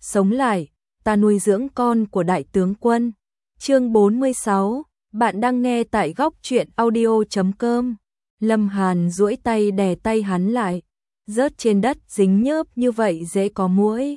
sống lại, ta nuôi dưỡng con của đại tướng quân. Chương 46, bạn đang nghe tại góc truyện audio.com. Lâm Hàn duỗi tay đè tay hắn lại, rớt trên đất dính nhớp như vậy dễ có muỗi.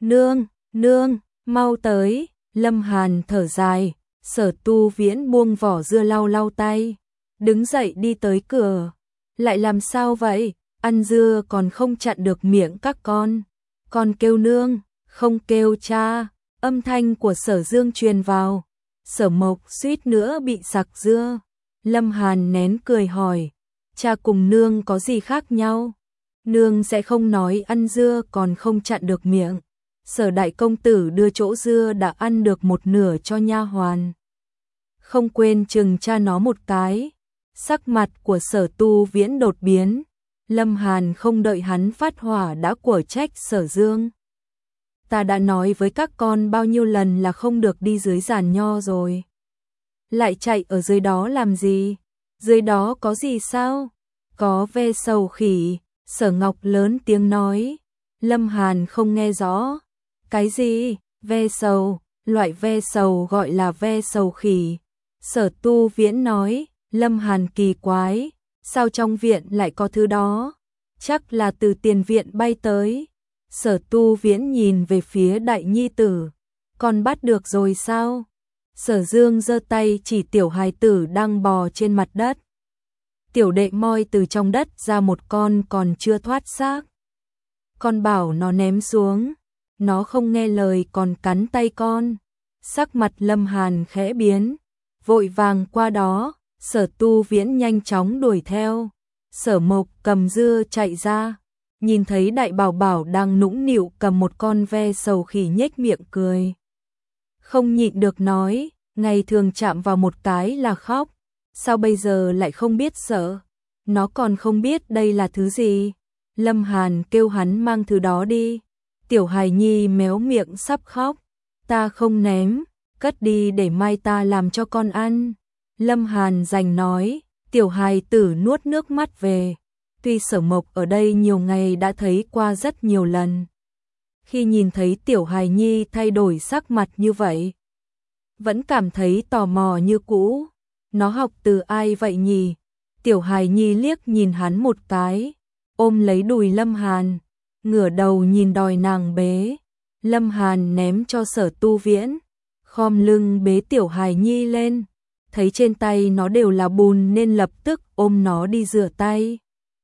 Nương, mau tới. Lâm Hàn thở dài, Sở Tu Viễn buông vỏ dưa lau lau tay, đứng dậy đi tới cửa. Lại làm sao vậy? Ăn dưa còn không chặn được miệng các con kêu nương, không kêu cha. Âm thanh của Sở Dương truyền vào, Sở Mộc suýt nữa bị sặc dưa. Lâm Hàn nén cười hỏi, cha cùng nương có gì khác nhau? Nương sẽ không nói ăn dưa còn không chặn được miệng. Sở đại công tử đưa chỗ dưa đã ăn được một nửa cho nha hoàn, không quên chừng cha nó một cái. Sắc mặt của Sở Tu Viễn đột biến, Lâm Hàn không đợi hắn phát hỏa đã quở trách Sở Dương. Ta đã nói với các con bao nhiêu lần là không được đi dưới giàn nho rồi. Lại chạy ở dưới đó làm gì? Dưới đó có gì sao? Có ve sầu khỉ. Sở Ngọc lớn tiếng nói. Lâm Hàn không nghe rõ. Cái gì? Ve sầu? Loại ve sầu gọi là ve sầu khỉ. Sở Tu Viễn nói. Lâm Hàn kỳ quái. Sao trong viện lại có thứ đó? Chắc là từ tiền viện bay tới. Sở Tu Viễn nhìn về phía đại nhi tử. Con bắt được rồi sao? Sở Dương giơ tay chỉ tiểu hài tử đang bò trên mặt đất. Tiểu đệ moi từ trong đất ra một con còn chưa thoát xác. Con bảo nó ném xuống. Nó không nghe lời còn cắn tay con. Sắc mặt Lâm Hàn khẽ biến, vội vàng qua đó. Sở Tu Viễn nhanh chóng đuổi theo. Sở Mộc cầm dưa chạy ra, nhìn thấy đại bảo bảo đang nũng nịu cầm một con ve sầu khỉ nhếch miệng cười. Không nhịn được nói, ngày thường chạm vào một cái là khóc, sao bây giờ lại không biết sợ? Nó còn không biết đây là thứ gì. Lâm Hàn kêu hắn mang thứ đó đi. Tiểu hài nhi méo miệng sắp khóc. Ta không ném, cất đi để mai ta làm cho con ăn. Lâm Hàn giành nói. Tiểu hài tử nuốt nước mắt về. Tuy Sở Mộc ở đây nhiều ngày đã thấy qua rất nhiều lần, khi nhìn thấy tiểu hài nhi thay đổi sắc mặt như vậy, vẫn cảm thấy tò mò như cũ. Nó học từ ai vậy nhỉ? Tiểu hài nhi liếc nhìn hắn một cái, ôm lấy đùi Lâm Hàn, ngửa đầu nhìn đòi nàng bế. Lâm Hàn ném cho Sở Tu Viễn, khom lưng bế tiểu hài nhi lên. Thấy trên tay nó đều là bùn nên lập tức ôm nó đi rửa tay.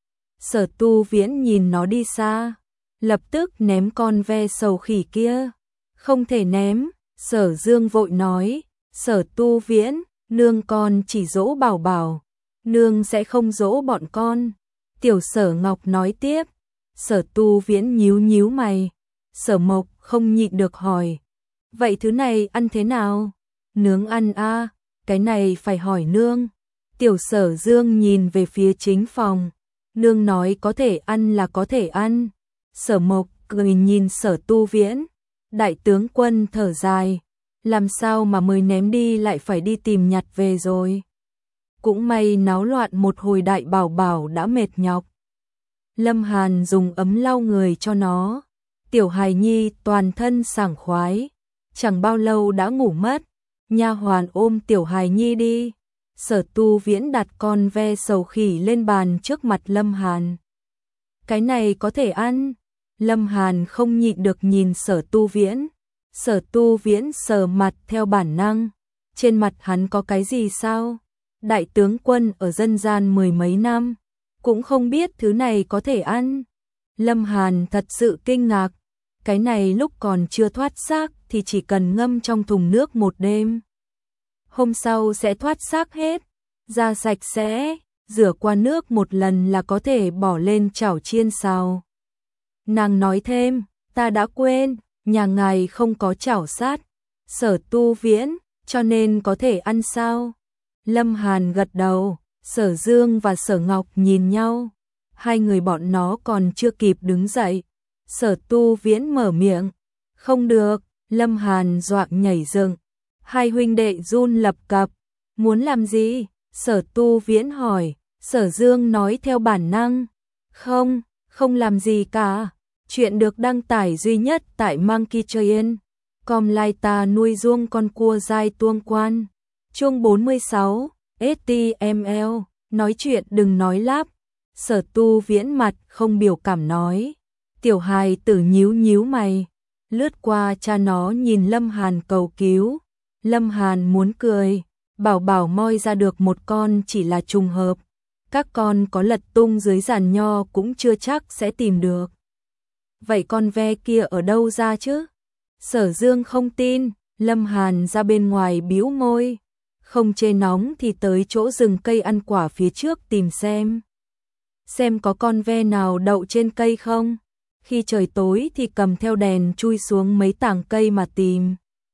Sở Tu Viễn nhìn nó đi xa, lập tức ném con ve sầu khỉ kia. Không thể ném. Sở Dương vội nói. Sở Tu Viễn, nương con chỉ dỗ bảo bảo, nương sẽ không dỗ bọn con. Tiểu Sở Ngọc nói tiếp. Sở Tu Viễn nhíu nhíu mày. Sở Mộc không nhịn được hỏi, vậy thứ này ăn thế nào? Nướng ăn à? Cái này phải hỏi nương. Tiểu Sở Dương nhìn về phía chính phòng. Nương nói có thể ăn là có thể ăn. Sở Mộc cười nhìn Sở Tu Viễn. Đại tướng quân thở dài. Làm sao mà mới ném đi lại phải đi tìm nhặt về rồi. Cũng may náo loạn một hồi đại bảo bảo đã mệt nhọc. Lâm Hàn dùng ấm lau người cho nó. Tiểu hài nhi toàn thân sảng khoái. Chẳng bao lâu đã ngủ mất. Nha hoàn ôm tiểu hài nhi đi. Sở Tu Viễn đặt con ve sầu khỉ lên bàn trước mặt Lâm Hàn. Cái này có thể ăn. Lâm Hàn không nhịn được nhìn Sở Tu Viễn. Sở Tu Viễn sờ mặt theo bản năng. Trên mặt hắn có cái gì sao? Đại tướng quân ở dân gian mười mấy năm, cũng không biết thứ này có thể ăn. Lâm Hàn thật sự kinh ngạc. Cái này lúc còn chưa thoát xác thì chỉ cần ngâm trong thùng nước một đêm, hôm sau sẽ thoát xác hết, da sạch sẽ, rửa qua nước một lần là có thể bỏ lên chảo chiên xào. Nàng nói thêm, ta đã quên, nhà ngài không có chảo sát. Sở Tu Viễn, cho nên có thể ăn sao? Lâm Hàn gật đầu. Sở Dương và Sở Ngọc nhìn nhau. Hai người bọn nó còn chưa kịp đứng dậy. Sở Tu Viễn mở miệng. Không được. Lâm Hàn dọa nhảy dựng. Hai huynh đệ run lập cập. Muốn làm gì? Sở Tu Viễn hỏi. Sở Dương nói theo bản năng. Không làm gì cả. Chuyện được đăng tải duy nhất tại monkeytrain.com. Lai ta nuôi ruông con cua dai tuông quan. Chương 46, HTML, nói chuyện đừng nói lắp. Sở Tu Viễn mặt không biểu cảm nói. Tiểu hài tử nhíu nhíu mày, lướt qua cha nó nhìn Lâm Hàn cầu cứu. Lâm Hàn muốn cười, bảo bảo moi ra được một con chỉ là trùng hợp. Các con có lật tung dưới giàn nho cũng chưa chắc sẽ tìm được. Vậy con ve kia ở đâu ra chứ? Sở Dương không tin, Lâm Hàn ra bên ngoài bĩu môi. Không chê nóng thì tới chỗ rừng cây ăn quả phía trước tìm xem. Xem có con ve nào đậu trên cây không? Khi trời tối thì cầm theo đèn chui xuống mấy tảng cây mà tìm.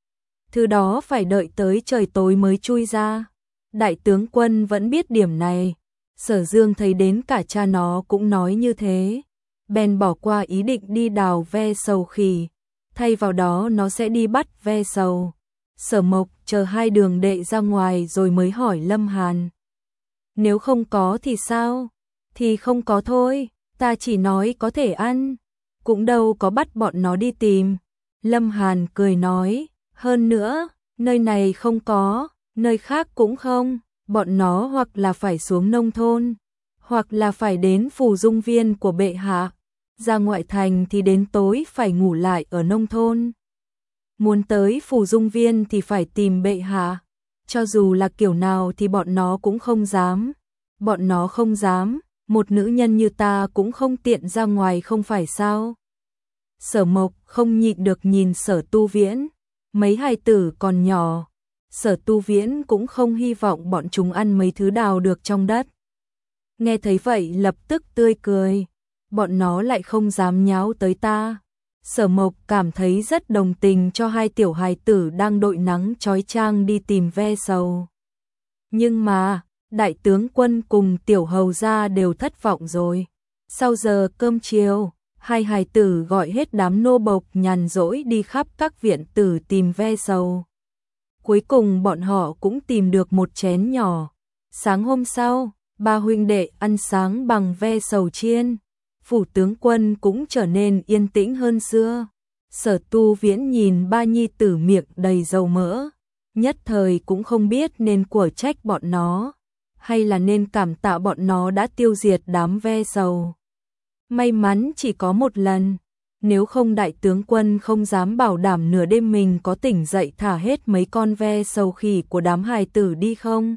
Thứ đó phải đợi tới trời tối mới chui ra. Đại tướng quân vẫn biết điểm này. Sở Dương thấy đến cả cha nó cũng nói như thế. Bèn bỏ qua ý định đi đào ve sầu khỉ. Thay vào đó nó sẽ đi bắt ve sầu. Sở Mộc chờ hai đường đệ ra ngoài rồi mới hỏi Lâm Hàn. Nếu không có thì sao? Thì không có thôi, ta chỉ nói có thể ăn. Cũng đâu có bắt bọn nó đi tìm. Lâm Hàn cười nói, hơn nữa, nơi này không có, nơi khác cũng không. Bọn nó hoặc là phải xuống nông thôn, hoặc là phải đến phủ dung viên của bệ hạ. Ra ngoại thành thì đến tối phải ngủ lại ở nông thôn. Muốn tới phủ dung viên thì phải tìm bệ hạ. Cho dù là kiểu nào thì bọn nó cũng không dám. Bọn nó không dám, một nữ nhân như ta cũng không tiện ra ngoài không phải sao? Sở Mộc không nhịn được nhìn Sở Tu Viễn. Mấy hài tử còn nhỏ. Sở Tu Viễn cũng không hy vọng bọn chúng ăn mấy thứ đào được trong đất. Nghe thấy vậy lập tức tươi cười. Bọn nó lại không dám nháo tới ta. Sở Mộc cảm thấy rất đồng tình cho hai tiểu hài tử đang đội nắng chói chang đi tìm ve sầu. Nhưng mà, đại tướng quân cùng tiểu hầu gia đều thất vọng rồi. Sau giờ cơm chiều, hai hài tử gọi hết đám nô bộc nhàn rỗi đi khắp các viện tử tìm ve sầu. Cuối cùng bọn họ cũng tìm được một chén nhỏ. Sáng hôm sau, ba huynh đệ ăn sáng bằng ve sầu chiên. Phủ tướng quân cũng trở nên yên tĩnh hơn xưa. Sở Tu Viễn nhìn ba nhi tử miệng đầy dầu mỡ. Nhất thời cũng không biết nên của trách bọn nó, hay là nên cảm tạ bọn nó đã tiêu diệt đám ve sầu. May mắn chỉ có một lần. Nếu không đại tướng quân không dám bảo đảm nửa đêm mình có tỉnh dậy thả hết mấy con ve sầu khỉ của đám hài tử đi không.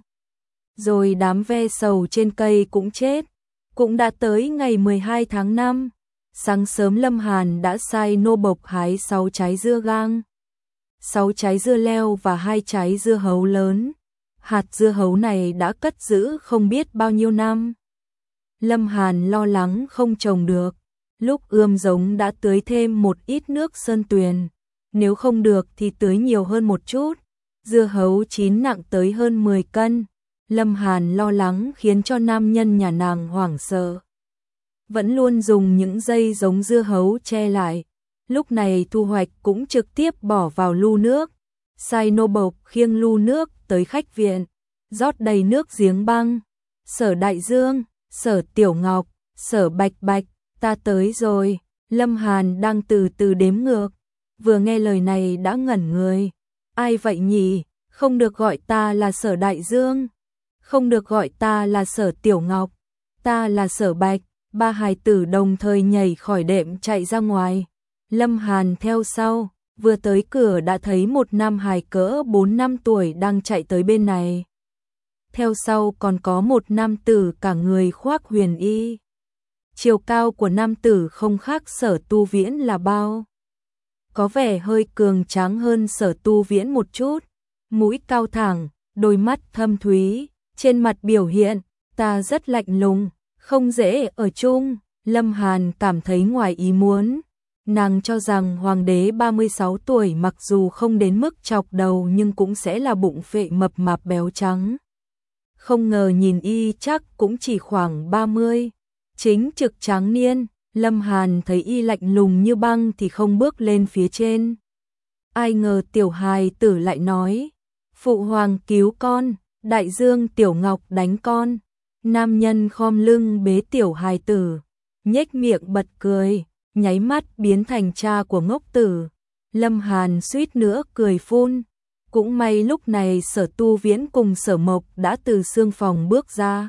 Rồi đám ve sầu trên cây cũng chết. Cũng đã tới ngày 12 tháng 5. Sáng sớm Lâm Hàn đã sai nô bộc hái 6 trái dưa gang, 6 trái dưa leo và 2 trái dưa hấu lớn. Hạt dưa hấu này đã cất giữ không biết bao nhiêu năm. Lâm Hàn lo lắng không trồng được. Lúc ươm giống đã tưới thêm một ít nước sơn tuyền. Nếu không được thì tưới nhiều hơn một chút. Dưa hấu chín nặng tới hơn 10 cân. Lâm Hàn lo lắng khiến cho nam nhân nhà nàng hoảng sợ. Vẫn luôn dùng những dây giống dưa hấu che lại. Lúc này thu hoạch cũng trực tiếp bỏ vào lu nước. Sai nô bộc khiêng lu nước tới khách viện. Rót đầy nước giếng băng. Sở Đại Dương, Sở Tiểu Ngọc, Sở Bạch Bạch, ta tới rồi. Lâm Hàn đang từ từ đếm ngược. Vừa nghe lời này đã ngẩn người. Ai vậy nhỉ? Không được gọi ta là Sở Đại Dương. Không được gọi ta là Sở Tiểu Ngọc. Ta là Sở Bạch. Ba hài tử đồng thời nhảy khỏi đệm chạy ra ngoài. Lâm Hàn theo sau. Vừa tới cửa đã thấy một nam hài cỡ 4 năm tuổi đang chạy tới bên này. Theo sau còn có một nam tử cả người khoác huyền y. Chiều cao của nam tử không khác Sở Tu Viễn là bao. Có vẻ hơi cường tráng hơn Sở Tu Viễn một chút. Mũi cao thẳng, đôi mắt thâm thúy. Trên mặt biểu hiện, ta rất lạnh lùng, không dễ ở chung. Lâm Hàn cảm thấy ngoài ý muốn. Nàng cho rằng hoàng đế 36 tuổi mặc dù không đến mức chọc đầu nhưng cũng sẽ là bụng phệ mập mạp béo trắng. Không ngờ nhìn y chắc cũng chỉ khoảng 30. Chính trực tráng niên, Lâm Hàn thấy y lạnh lùng như băng thì không bước lên phía trên. Ai ngờ tiểu hài tử lại nói, phụ hoàng cứu con, Đại Dương Tiểu Ngọc đánh con. Nam nhân khom lưng bế tiểu hài tử, nhếch miệng bật cười, nháy mắt biến thành cha của ngốc tử. Lâm Hàn suýt nữa cười phun. Cũng may lúc này Sở Tu Viễn cùng Sở Mộc đã từ xương phòng bước ra.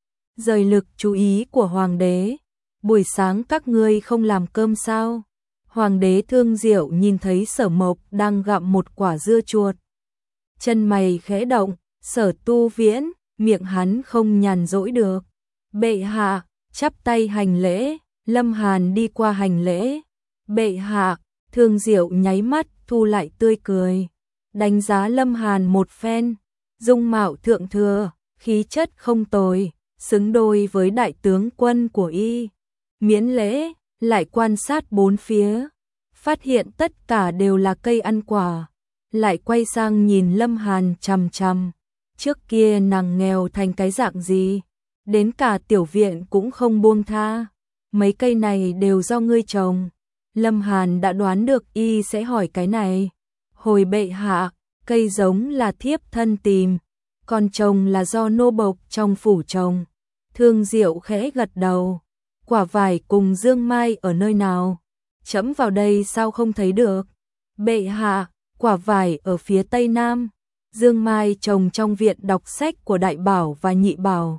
Rời lực chú ý của hoàng đế. Buổi sáng các ngươi không làm cơm sao? Hoàng đế Thương Diệu nhìn thấy Sở Mộc đang gặm một quả dưa chuột. Chân mày khẽ động, Sở Tu Viễn, miệng hắn không nhàn rỗi được. Bệ hạ, chắp tay hành lễ, Lâm Hàn đi qua hành lễ. Bệ hạ, Thương Diệu nháy mắt thu lại tươi cười. Đánh giá Lâm Hàn một phen, dung mạo thượng thừa, khí chất không tồi, xứng đôi với đại tướng quân của y. Miễn lễ, lại quan sát bốn phía, phát hiện tất cả đều là cây ăn quả, lại quay sang nhìn Lâm Hàn chằm chằm. Trước kia nàng nghèo thành cái dạng gì, đến cả tiểu viện cũng không buông tha. Mấy cây này đều do ngươi trồng. Lâm Hàn đã đoán được y sẽ hỏi cái này. Hồi bệ hạ, cây giống là thiếp thân tìm, còn trồng là do nô bộc trong phủ trồng. Thương Diệu khẽ gật đầu. Quả vải cùng dương mai ở nơi nào? Trẫm vào đây sao không thấy được? Bệ hạ, quả vải ở phía tây nam, dương mai trồng trong viện đọc sách của đại bảo và nhị bảo.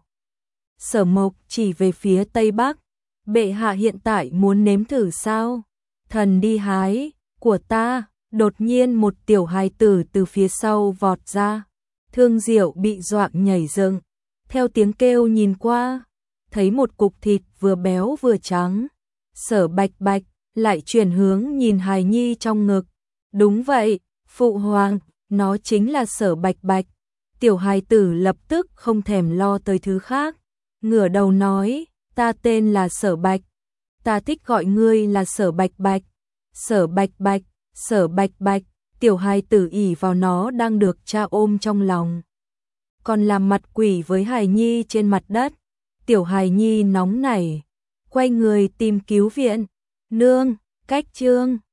Sở Mộc chỉ về phía tây bắc. Bệ hạ hiện tại muốn nếm thử sao? Thần đi hái, của ta. Đột nhiên một tiểu hài tử từ phía sau vọt ra. Thương Diệu bị dọa nhảy dựng. Theo tiếng kêu nhìn qua, thấy một cục thịt vừa béo vừa trắng. Sở Bạch Bạch lại chuyển hướng nhìn hài nhi trong ngực. Đúng vậy, phụ hoàng, nó chính là Sở Bạch Bạch. Tiểu hài tử lập tức không thèm lo tới thứ khác. Ngửa đầu nói, ta tên là Sở Bạch. Ta thích gọi ngươi là Sở Bạch Bạch. Sở Bạch Bạch, Sở Bạch Bạch, tiểu hài tử ỉ vào nó đang được cha ôm trong lòng. Còn làm mặt quỷ với hài nhi trên mặt đất. Tiểu hài nhi nóng nảy, quay người tìm cứu viện. Nương, cách chương.